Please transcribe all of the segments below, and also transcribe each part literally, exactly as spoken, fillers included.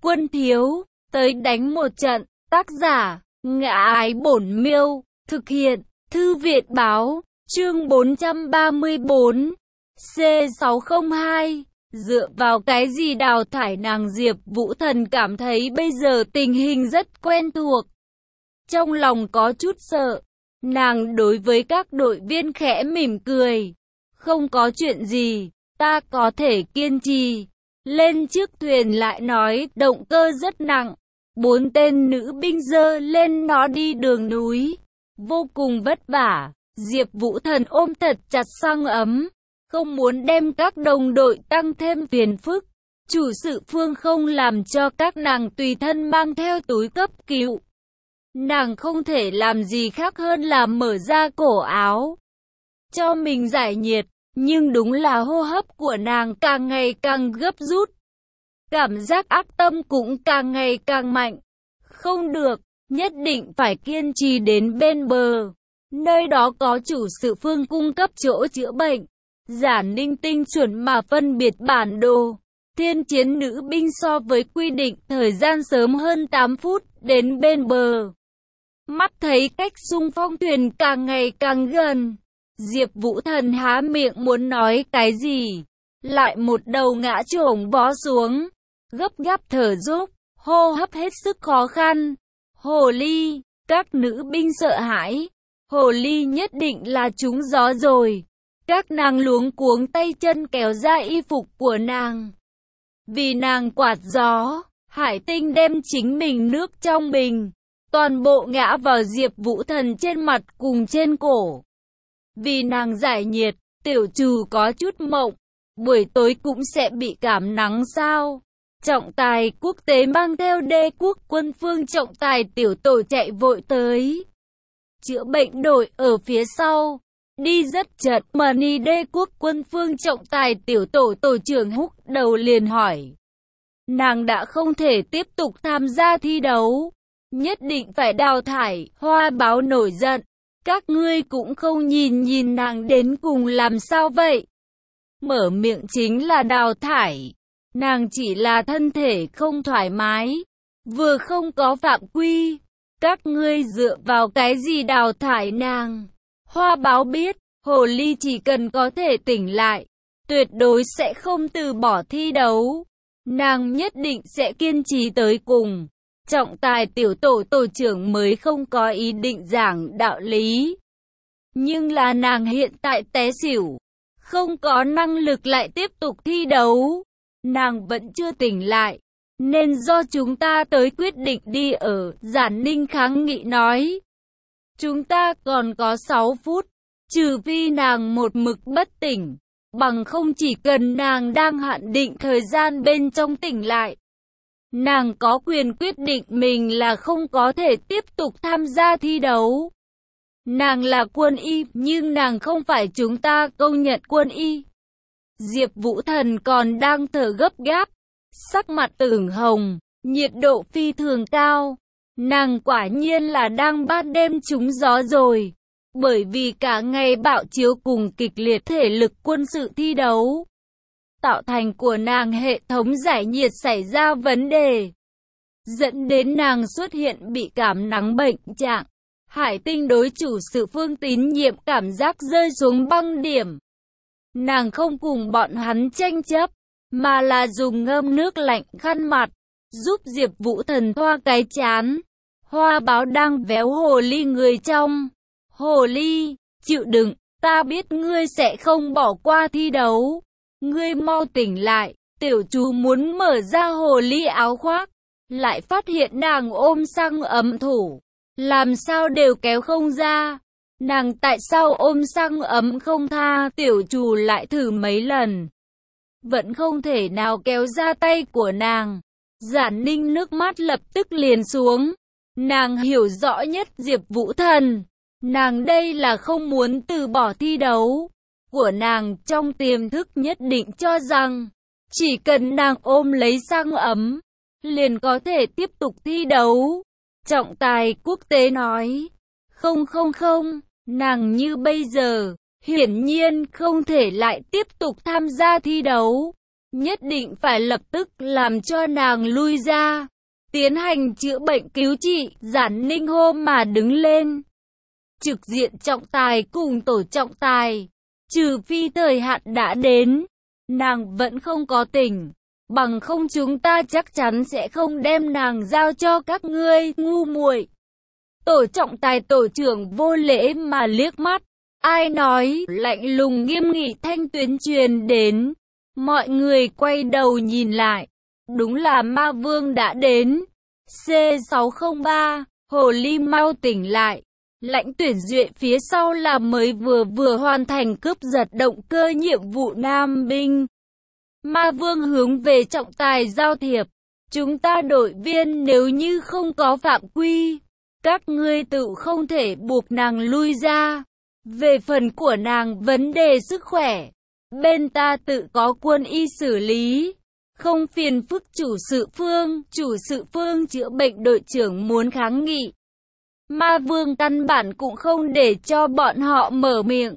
Quân thiếu, tới đánh một trận. Tác giả, Ngã Ái Bổn Miêu. Thực hiện, Thư viện báo. Chương bốn trăm ba mươi bốn. C sáu không hai. Dựa vào cái gì đào thải nàng? Diệp Vũ Thần cảm thấy bây giờ tình hình rất quen thuộc. Trong lòng có chút sợ. Nàng đối với các đội viên khẽ mỉm cười. Không có chuyện gì, ta có thể kiên trì. Lên chiếc thuyền lại nói, động cơ rất nặng. Bốn tên nữ binh dơ lên nó đi đường núi. Vô cùng vất vả. Diệp Vũ Thần ôm thật chặt xăng ấm. Không muốn đem các đồng đội tăng thêm phiền phức. Chủ sự Phương không làm cho các nàng tùy thân mang theo túi cấp cứu. Nàng không thể làm gì khác hơn là mở ra cổ áo cho mình giải nhiệt. Nhưng đúng là hô hấp của nàng càng ngày càng gấp rút. Cảm giác ác tâm cũng càng ngày càng mạnh. Không được, nhất định phải kiên trì đến bên bờ. Nơi đó có chủ sự Phương cung cấp chỗ chữa bệnh. Giả Ninh tinh chuẩn mà phân biệt bản đồ. Thiên chiến nữ binh so với quy định thời gian sớm hơn tám phút đến bên bờ. Mắt thấy cách xung phong thuyền càng ngày càng gần. Diệp Vũ Thần há miệng muốn nói cái gì. Lại một đầu ngã chổng vó xuống. Gấp gáp thở dốc, hô hấp hết sức khó khăn. Hồ ly, các nữ binh sợ hãi. Hồ ly nhất định là trúng gió rồi. Các nàng luống cuống tay chân kéo ra y phục của nàng. Vì nàng quạt gió, Hải Tinh đem chính mình nước trong bình. Toàn bộ ngã vào Diệp Vũ Thần trên mặt cùng trên cổ. Vì nàng giải nhiệt, tiểu trù có chút mộng. Buổi tối cũng sẽ bị cảm nắng sao? Trọng tài quốc tế mang theo đế quốc quân phương trọng tài tiểu tổ chạy vội tới. Chữa bệnh đội ở phía sau. Đi rất chật mà ni đế quốc quân phương trọng tài tiểu tổ tổ trưởng húc đầu liền hỏi. Nàng đã không thể tiếp tục tham gia thi đấu. Nhất định phải đào thải. Hoa báo nổi giận. Các ngươi cũng không nhìn nhìn nàng đến cùng làm sao vậy? Mở miệng chính là đào thải. Nàng chỉ là thân thể không thoải mái. Vừa không có phạm quy. Các ngươi dựa vào cái gì đào thải nàng? Hoa báo biết, hồ ly chỉ cần có thể tỉnh lại. Tuyệt đối sẽ không từ bỏ thi đấu. Nàng nhất định sẽ kiên trì tới cùng. Trọng tài tiểu tổ tổ trưởng mới không có ý định giảng đạo lý. Nhưng là nàng hiện tại té xỉu. Không có năng lực lại tiếp tục thi đấu. Nàng vẫn chưa tỉnh lại. Nên do chúng ta tới quyết định đi ở. Giản Ninh kháng nghị nói. Chúng ta còn có sáu phút. Trừ phi nàng một mực bất tỉnh. Bằng không chỉ cần nàng đang hạn định thời gian bên trong tỉnh lại. Nàng có quyền quyết định mình là không có thể tiếp tục tham gia thi đấu. Nàng là quân y, nhưng nàng không phải chúng ta công nhận quân y. Diệp Vũ Thần còn đang thở gấp gáp, sắc mặt ửng hồng, nhiệt độ phi thường cao. Nàng quả nhiên là đang ban đêm trúng gió rồi. Bởi vì cả ngày bạo chiếu cùng kịch liệt thể lực quân sự thi đấu. Tạo thành của nàng hệ thống giải nhiệt xảy ra vấn đề. Dẫn đến nàng xuất hiện bị cảm nắng bệnh trạng. Hải Tinh đối chủ sự Phương tín nhiệm cảm giác rơi xuống băng điểm. Nàng không cùng bọn hắn tranh chấp, mà là dùng ngâm nước lạnh khăn mặt, giúp Diệp Vũ Thần thoa cái chán. Hoa báo đang véo hồ ly người trong. Hồ ly, chịu đựng, ta biết ngươi sẽ không bỏ qua thi đấu. Ngươi mau tỉnh lại. Tiểu chú muốn mở ra hồ ly áo khoác, lại phát hiện nàng ôm xăng ấm thủ. Làm sao đều kéo không ra. Nàng tại sao ôm xăng ấm không tha? Tiểu trù lại thử mấy lần. Vẫn không thể nào kéo ra tay của nàng. Giản Ninh nước mắt lập tức liền xuống. Nàng hiểu rõ nhất Diệp Vũ Thần. Nàng đây là không muốn từ bỏ thi đấu. Của nàng trong tiềm thức nhất định cho rằng. Chỉ cần nàng ôm lấy xăng ấm. Liền có thể tiếp tục thi đấu. Trọng tài quốc tế nói. Không không không. Nàng như bây giờ, hiển nhiên không thể lại tiếp tục tham gia thi đấu. nhất định phải lập tức làm cho nàng lui ra, tiến hành chữa bệnh cứu trị. Giản Ninh hô mà đứng lên, trực diện trọng tài cùng tổ trọng tài, trừ phi thời hạn đã đến, nàng vẫn không có tỉnh, bằng không chúng ta chắc chắn sẽ không đem nàng giao cho các ngươi, ngu muội. Tổ trọng tài tổ trưởng vô lễ mà liếc mắt, ai nói, lạnh lùng nghiêm nghị thanh tuyến truyền đến. Mọi người quay đầu nhìn lại, đúng là ma vương đã đến. C sáu không ba, hồ ly mau tỉnh lại. Lãnh Tuyển Duệ phía sau là mới vừa vừa hoàn thành cướp giật động cơ nhiệm vụ Nam binh. Ma vương hướng về trọng tài giao thiệp, chúng ta đội viên nếu như không có phạm quy, các ngươi tự không thể buộc nàng lui ra. Về phần của nàng vấn đề sức khỏe, bên ta tự có quân y xử lý, không phiền phức chủ sự phương. Chủ sự phương chữa bệnh đội trưởng muốn kháng nghị, ma vương căn bản cũng không để cho bọn họ mở miệng.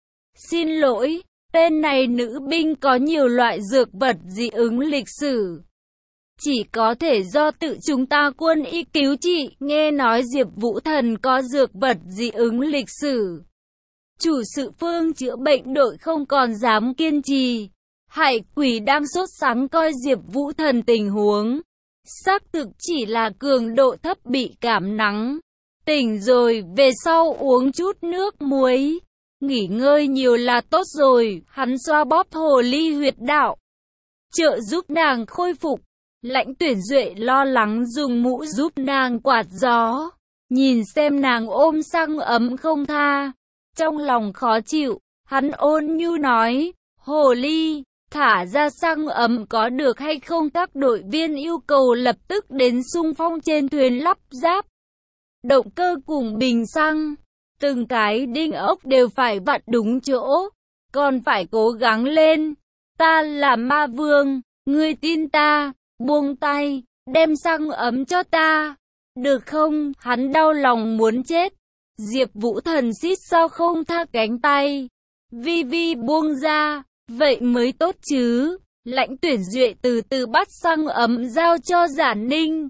Xin lỗi, tên này nữ binh có nhiều loại dược vật dị ứng lịch sử, chỉ có thể do tự chúng ta quân y cứu trị. Nghe nói Diệp Vũ Thần có dược vật dị ứng lịch sử, chủ sự phương chữa bệnh đội không còn dám kiên trì. Hải Quỷ đang sốt sắng coi Diệp Vũ Thần tình huống, xác thực chỉ là cường độ thấp bị cảm nắng. Tỉnh rồi, về sau uống chút nước muối, nghỉ ngơi nhiều là tốt rồi. Hắn xoa bóp hồ ly huyệt đạo, trợ giúp nàng khôi phục. Lãnh Tuyển Duệ lo lắng dùng mũ giúp nàng quạt gió, nhìn xem nàng ôm xăng ấm không tha, trong lòng khó chịu. Hắn ôn nhu nói, hồ ly, thả ra xăng ấm có được hay không? Các đội viên yêu cầu lập tức đến xung phong trên thuyền lắp ráp động cơ cùng bình xăng, từng cái đinh ốc đều phải vặn đúng chỗ, còn phải cố gắng lên. Ta là ma vương, ngươi tin ta, buông tay, đem xăng ấm cho ta, được không? Hắn đau lòng muốn chết. Diệp Vũ Thần xít sao không tha cánh tay, vi vi buông ra, vậy mới tốt chứ. Lãnh Tuyển Duệ từ từ bắt xăng ấm giao cho Giản Ninh,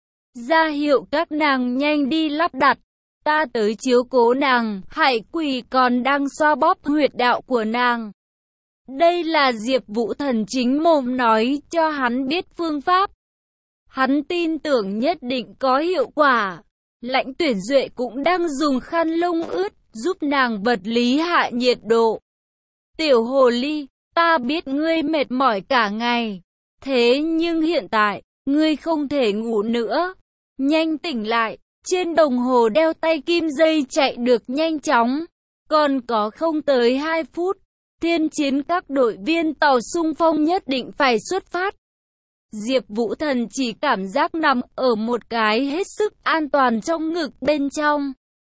ra hiệu các nàng nhanh đi lắp đặt, ta tới chiếu cố nàng. Hải Quỷ còn đang xoa bóp huyệt đạo của nàng. Đây là Diệp Vũ Thần chính mồm nói cho hắn biết phương pháp, hắn tin tưởng nhất định có hiệu quả. Lãnh Tuyển Duệ cũng đang dùng khăn lông ướt giúp nàng vật lý hạ nhiệt độ. Tiểu hồ ly, ta biết ngươi mệt mỏi cả ngày, thế nhưng hiện tại, ngươi không thể ngủ nữa. Nhanh tỉnh lại, trên đồng hồ đeo tay kim dây chạy được nhanh chóng. Còn có không tới hai phút, thiên chiến các đội viên tàu xung phong nhất định phải xuất phát. Diệp Vũ Thần chỉ cảm giác nằm ở một cái hết sức an toàn trong ngực bên trong.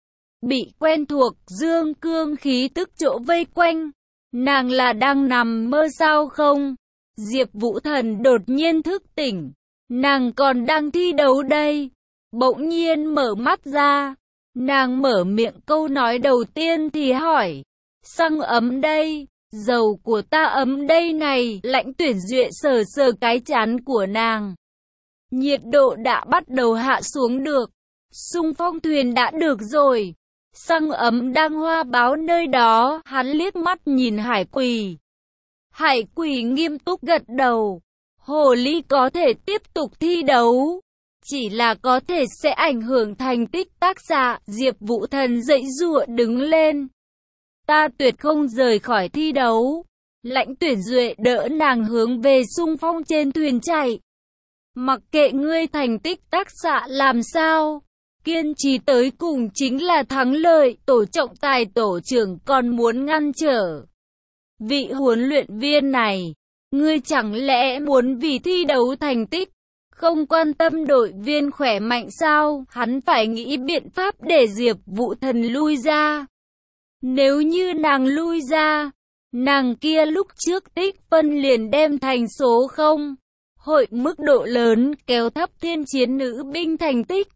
Bị quen thuộc dương cương khí tức chỗ vây quanh. Nàng là đang nằm mơ sao không? Diệp Vũ Thần đột nhiên thức tỉnh. Nàng còn đang thi đấu đây. Bỗng nhiên mở mắt ra. Nàng mở miệng câu nói đầu tiên thì hỏi. Xăng ấm đây. Dầu của ta ấm đây này. Lãnh Tuyển Duệ sờ sờ cái trán của nàng. Nhiệt độ đã bắt đầu hạ xuống được. Xung phong thuyền đã được rồi. Xăng ấm đang hoa báo nơi đó. Hắn liếc mắt nhìn Hải Quỷ. Hải Quỷ nghiêm túc gật đầu. Hồ ly có thể tiếp tục thi đấu, chỉ là có thể sẽ ảnh hưởng thành tích tác giả. Diệp Vũ Thần dậy giụa đứng lên. Ta tuyệt không rời khỏi thi đấu. Lãnh Tuyển Duệ đỡ nàng hướng về xung phong trên thuyền chạy. Mặc kệ ngươi thành tích tác giả làm sao, kiên trì tới cùng chính là thắng lợi. Tổ trọng tài tổ trưởng còn muốn ngăn trở vị huấn luyện viên này. Ngươi chẳng lẽ muốn vì thi đấu thành tích, không quan tâm đội viên khỏe mạnh sao? Hắn phải nghĩ biện pháp để Diệp Vũ Thần lui ra. Nếu như nàng lui ra, nàng kia lúc trước tích phân liền đem thành số không. Hội mức độ lớn kéo thấp thiên chiến nữ binh thành tích.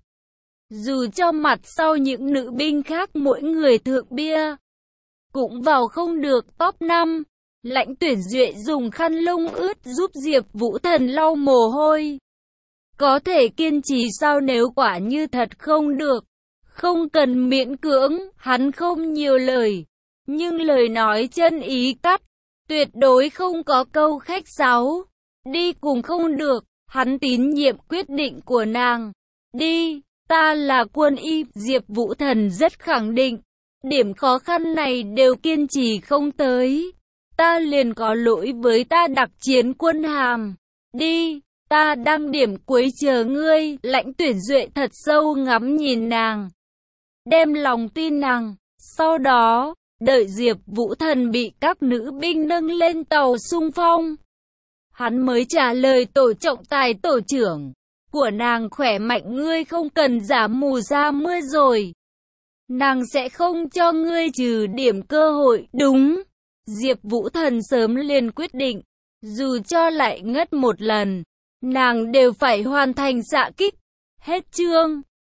Dù cho mặt sau những nữ binh khác mỗi người thượng bia, cũng vào không được top năm. Lãnh Tuyển Duệ dùng khăn lông ướt giúp Diệp Vũ Thần lau mồ hôi. Có thể kiên trì sao nếu quả như thật không được? Không cần miễn cưỡng, hắn không nhiều lời. Nhưng lời nói chân ý cắt, tuyệt đối không có câu khách sáo. Đi cùng không được, hắn tín nhiệm quyết định của nàng. Đi, ta là quân y, Diệp Vũ Thần rất khẳng định. Điểm khó khăn này đều kiên trì không tới. Ta liền có lỗi với ta đặc chiến quân hàm. Đi, ta đang điểm cuối chờ ngươi. Lãnh Tuyển Duệ thật sâu ngắm nhìn nàng, đem lòng tin nàng. Sau đó, đợi Diệp Vũ Thần bị các nữ binh nâng lên tàu xung phong, hắn mới trả lời tổ trọng tài tổ trưởng của nàng khỏe mạnh, ngươi không cần giả mù ra mưa rồi. Nàng sẽ không cho ngươi trừ điểm cơ hội. Đúng, Diệp Vũ Thần sớm liền quyết định, dù cho lại ngất một lần, nàng đều phải hoàn thành xạ kích. Hết chương.